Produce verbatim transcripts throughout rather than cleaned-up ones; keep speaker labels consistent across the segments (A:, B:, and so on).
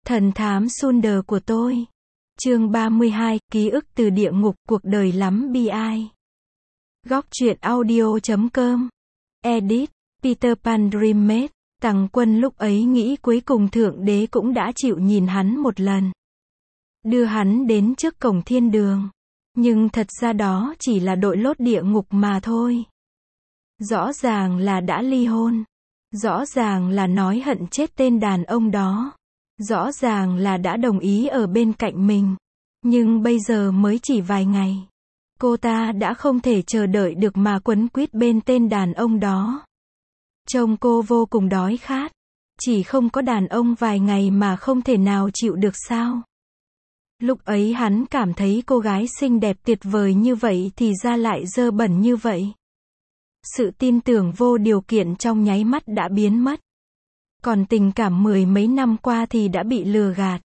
A: Thần thám Sunder của tôi. Chương ba mươi hai, ký ức từ địa ngục, cuộc đời lắm bi ai. Góc truyện audio chấm com. Edit, Peter Pan Dreammate. Tằng Quân lúc ấy nghĩ cuối cùng Thượng Đế cũng đã chịu nhìn hắn một lần. Đưa hắn đến trước cổng thiên đường. Nhưng thật ra đó chỉ là đội lốt địa ngục mà thôi. Rõ ràng là đã ly hôn. Rõ ràng là nói hận chết tên đàn ông đó. Rõ ràng là đã đồng ý ở bên cạnh mình. Nhưng bây giờ mới chỉ vài ngày. Cô ta đã không thể chờ đợi được mà quấn quýt bên tên đàn ông đó. Trông cô vô cùng đói khát. Chỉ không có đàn ông vài ngày mà không thể nào chịu được sao. Lúc ấy hắn cảm thấy cô gái xinh đẹp tuyệt vời như vậy thì ra lại dơ bẩn như vậy. Sự tin tưởng vô điều kiện trong nháy mắt đã biến mất. Còn tình cảm mười mấy năm qua thì đã bị lừa gạt.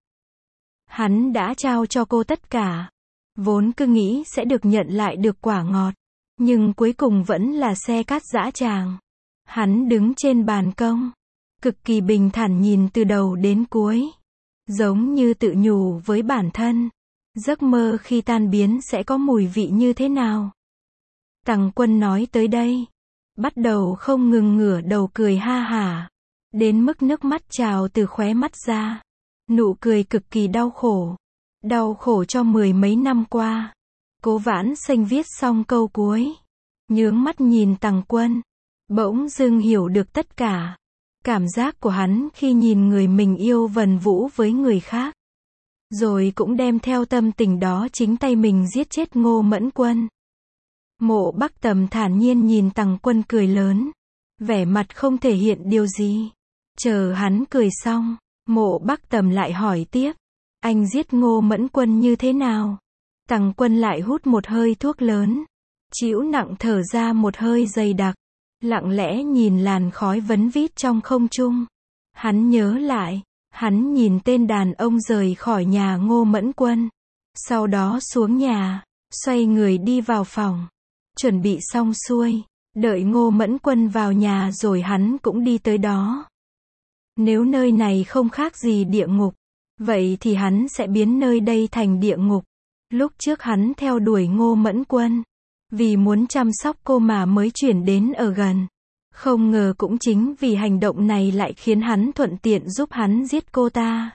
A: Hắn đã trao cho cô tất cả. Vốn cứ nghĩ sẽ được nhận lại được quả ngọt. Nhưng cuối cùng vẫn là xe cát dã tràng. Hắn đứng trên ban công. Cực kỳ bình thản nhìn từ đầu đến cuối. Giống như tự nhủ với bản thân. Giấc mơ khi tan biến sẽ có mùi vị như thế nào. Tằng Quân nói tới đây. Bắt đầu không ngừng ngửa đầu cười ha hả. Đến mức nước mắt trào từ khóe mắt ra. Nụ cười cực kỳ đau khổ. Đau khổ cho mười mấy năm qua. Cố Vãn Xanh viết xong câu cuối. Nhướng mắt nhìn Tằng Quân. Bỗng dưng hiểu được tất cả. Cảm giác của hắn khi nhìn người mình yêu vần vũ với người khác. Rồi cũng đem theo tâm tình đó chính tay mình giết chết Ngô Mẫn Quân. Mộ Bắc Tầm thản nhiên nhìn Tằng Quân cười lớn. Vẻ mặt không thể hiện điều gì. Chờ hắn cười xong, Mộ Bắc Tầm lại hỏi tiếp. Anh giết Ngô Mẫn Quân như thế nào? Tằng Quân lại hút một hơi thuốc lớn. Trĩu nặng thở ra một hơi dày đặc. Lặng lẽ nhìn làn khói vấn vít trong không trung. Hắn nhớ lại. Hắn nhìn tên đàn ông rời khỏi nhà Ngô Mẫn Quân. Sau đó xuống nhà. Xoay người đi vào phòng. Chuẩn bị xong xuôi. Đợi Ngô Mẫn Quân vào nhà rồi hắn cũng đi tới đó. Nếu nơi này không khác gì địa ngục. Vậy thì hắn sẽ biến nơi đây thành địa ngục. Lúc trước hắn theo đuổi Ngô Mẫn Quân. Vì muốn chăm sóc cô mà mới chuyển đến ở gần. Không ngờ cũng chính vì hành động này lại khiến hắn thuận tiện giúp hắn giết cô ta.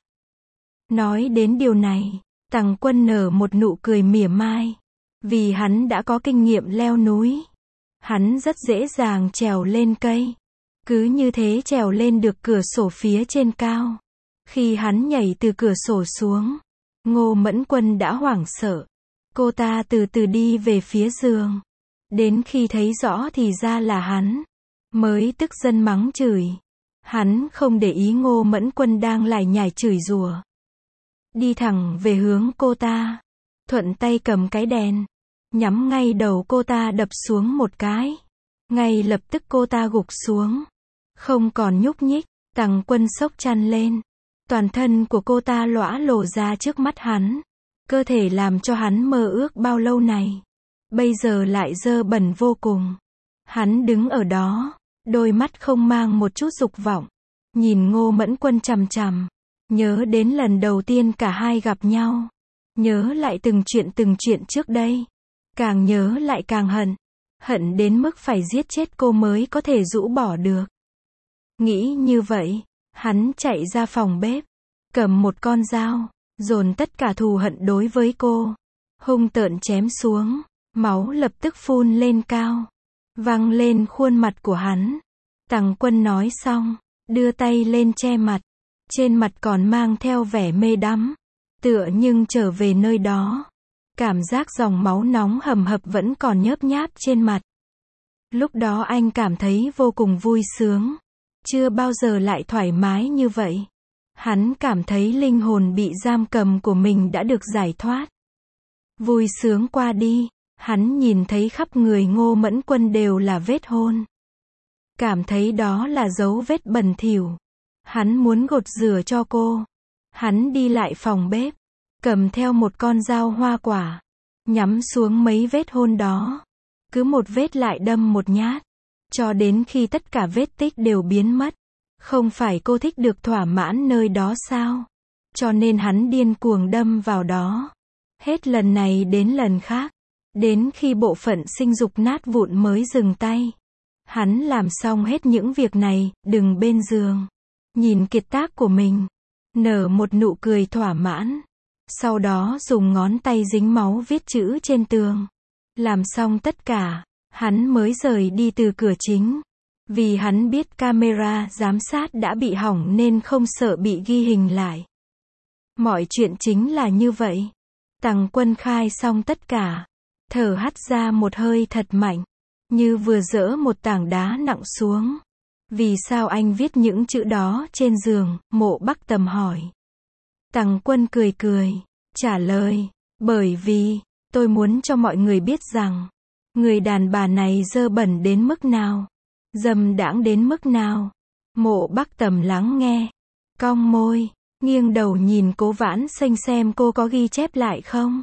A: Nói đến điều này, Tằng Quân nở một nụ cười mỉa mai. Vì hắn đã có kinh nghiệm leo núi. Hắn rất dễ dàng trèo lên cây. Cứ như thế trèo lên được cửa sổ phía trên cao. Khi hắn nhảy từ cửa sổ xuống, Ngô Mẫn Quân đã hoảng sợ. Cô ta từ từ đi về phía giường. Đến khi thấy rõ thì ra là hắn. Mới tức giận mắng chửi. Hắn không để ý Ngô Mẫn Quân đang lải nhải chửi rủa. Đi thẳng về hướng cô ta. Thuận tay cầm cái đèn. Nhắm ngay đầu cô ta đập xuống một cái. Ngay lập tức cô ta gục xuống. Không còn nhúc nhích. Tằng Quân sốc chăn lên. Toàn thân của cô ta lõa lồ ra trước mắt hắn. Cơ thể làm cho hắn mơ ước bao lâu này. Bây giờ lại dơ bẩn vô cùng. Hắn đứng ở đó. Đôi mắt không mang một chút dục vọng. Nhìn Ngô Mẫn Quân chằm chằm. Nhớ đến lần đầu tiên cả hai gặp nhau. Nhớ lại từng chuyện từng chuyện trước đây. Càng nhớ lại càng hận. Hận đến mức phải giết chết cô mới có thể rũ bỏ được. Nghĩ như vậy. Hắn chạy ra phòng bếp. Cầm một con dao. Dồn tất cả thù hận đối với cô. Hung tợn chém xuống. Máu lập tức phun lên cao. Văng lên khuôn mặt của hắn. Tằng Quân nói xong. Đưa tay lên che mặt. Trên mặt còn mang theo vẻ mê đắm. Tựa nhưng trở về nơi đó. Cảm giác dòng máu nóng hầm hập vẫn còn nhớp nháp trên mặt. Lúc đó anh cảm thấy vô cùng vui sướng. Chưa bao giờ lại thoải mái như vậy. Hắn cảm thấy linh hồn bị giam cầm của mình đã được giải thoát. Vui sướng qua đi. Hắn nhìn thấy khắp người Ngô Mẫn Quân đều là vết hôn. Cảm thấy đó là dấu vết bẩn thỉu. Hắn muốn gột rửa cho cô. Hắn đi lại phòng bếp. Cầm theo một con dao hoa quả. Nhắm xuống mấy vết hôn đó. Cứ một vết lại đâm một nhát. Cho đến khi tất cả vết tích đều biến mất. Không phải cô thích được thỏa mãn nơi đó sao? cho nên hắn điên cuồng đâm vào đó. Hết lần này đến lần khác. Đến khi bộ phận sinh dục nát vụn mới dừng tay. Hắn làm xong hết những việc này, đừng bên giường. Nhìn kiệt tác của mình. Nở một nụ cười thỏa mãn. Sau đó dùng ngón tay dính máu viết chữ trên tường. Làm xong tất cả, hắn mới rời đi từ cửa chính. Vì hắn biết camera giám sát đã bị hỏng nên không sợ bị ghi hình lại. Mọi chuyện chính là như vậy. Tằng Quân khai xong tất cả. Thở hắt ra một hơi thật mạnh. Như vừa dỡ một tảng đá nặng xuống. Vì sao anh viết những chữ đó trên giường? Mộ Bắc Tầm hỏi. Tằng Quân cười cười, trả lời. Bởi vì, tôi muốn cho mọi người biết rằng, người đàn bà này dơ bẩn đến mức nào. Dâm đãng đến mức nào. Mộ Bắc Tầm lắng nghe. Cong môi, nghiêng đầu nhìn Cố Vãn Xanh xem cô có ghi chép lại không.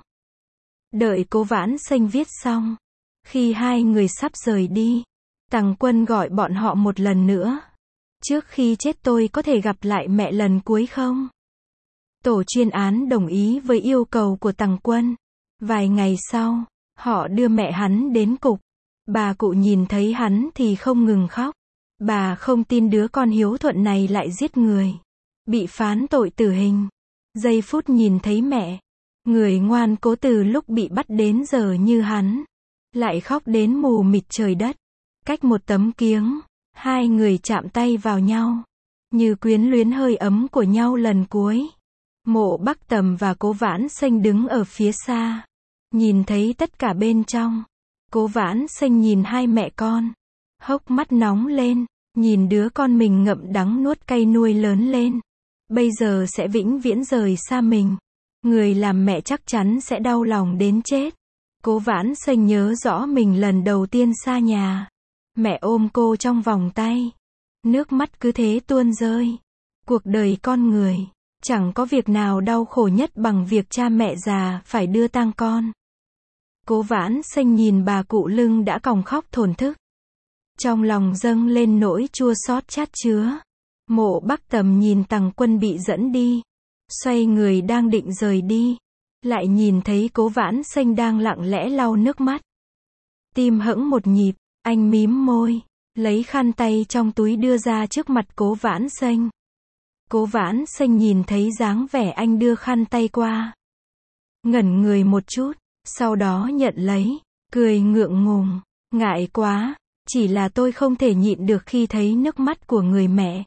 A: Đợi Cố Vãn Xanh viết xong. Khi hai người sắp rời đi, Tằng Quân gọi bọn họ một lần nữa. Trước khi chết tôi có thể gặp lại mẹ lần cuối không? Tổ chuyên án đồng ý với yêu cầu của Tằng Quân. Vài ngày sau, họ đưa mẹ hắn đến cục. Bà cụ nhìn thấy hắn thì không ngừng khóc. Bà không tin đứa con hiếu thuận này lại giết người. Bị phán tội tử hình. Giây phút nhìn thấy mẹ, người ngoan cố từ lúc bị bắt đến giờ như hắn, lại khóc đến mù mịt trời đất. Cách một tấm kiếng, hai người chạm tay vào nhau, như quyến luyến hơi ấm của nhau lần cuối. Mộ Bắc Tầm và Cố Vãn Xanh đứng ở phía xa, nhìn thấy tất cả bên trong. Cố Vãn Xanh nhìn hai mẹ con, hốc mắt nóng lên, nhìn đứa con mình ngậm đắng nuốt cay nuôi lớn lên, bây giờ sẽ vĩnh viễn rời xa mình. Người làm mẹ chắc chắn sẽ đau lòng đến chết. Cố Vãn Xanh nhớ rõ mình lần đầu tiên xa nhà. Mẹ ôm cô trong vòng tay. Nước mắt cứ thế tuôn rơi. Cuộc đời con người, chẳng có việc nào đau khổ nhất bằng việc cha mẹ già phải đưa tang con. Cố Vãn Xanh nhìn bà cụ lưng đã còng khóc thổn thức. Trong lòng dâng lên nỗi chua xót chát chứa. Mộ Bắc Tầm nhìn Tằng Quân bị dẫn đi. Xoay người đang định rời đi. Lại nhìn thấy Cố Vãn Xanh đang lặng lẽ lau nước mắt. Tim hững một nhịp, anh mím môi, lấy khăn tay trong túi đưa ra trước mặt Cố Vãn Xanh. Cố Vãn Xanh nhìn thấy dáng vẻ anh đưa khăn tay qua. Ngẩn người một chút, sau đó nhận lấy, cười ngượng ngùng, ngại quá, chỉ là tôi không thể nhịn được khi thấy nước mắt của người mẹ.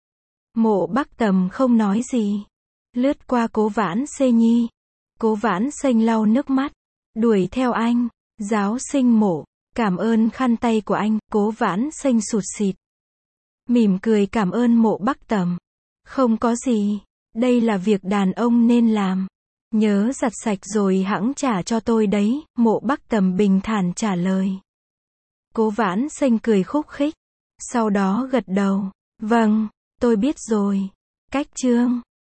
A: Mộ Bắc Tầm không nói gì, lướt qua Cố Vãn Xê Nhi. Cố Vãn Xanh lau nước mắt, đuổi theo anh. Giáo sinh Mộ, cảm ơn khăn tay của anh. Cố Vãn Xanh sụt sịt, mỉm cười cảm ơn Mộ Bắc Tầm. Không có gì, đây là việc đàn ông nên làm. Nhớ giặt sạch rồi hẵng trả cho tôi đấy. Mộ Bắc Tầm bình thản trả lời. Cố Vãn Xanh cười khúc khích, sau đó gật đầu. Vâng, tôi biết rồi. Cách chương